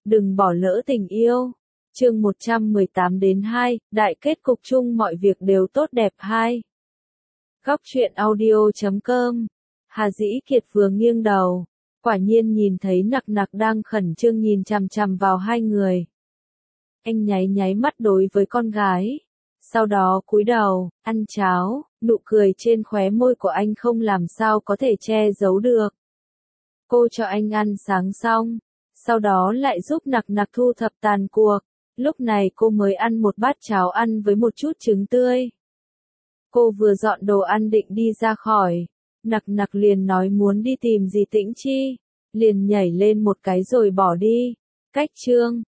Đừng bỏ lỡ tình yêu. Chương 118-2, đại kết cục chung mọi việc đều tốt đẹp 2. Góc truyện audio.com. Hà Dĩ Kiệt vừa nghiêng đầu, quả nhiên nhìn thấy Nặc Nặc đang khẩn trương nhìn chằm chằm vào hai người. Anh nháy mắt đối với con gái, sau đó cúi đầu, ăn cháo, nụ cười trên khóe môi của anh không làm sao có thể che giấu được. Cô cho anh ăn sáng xong, sau đó lại giúp Nặc Nặc thu thập tàn cuộc, lúc này cô mới ăn một bát cháo ăn với một chút trứng tươi. Cô vừa dọn đồ ăn định đi ra khỏi, Nặc Nặc liền nói muốn đi tìm dì Tĩnh Chi, liền nhảy lên một cái rồi bỏ đi. Cách chương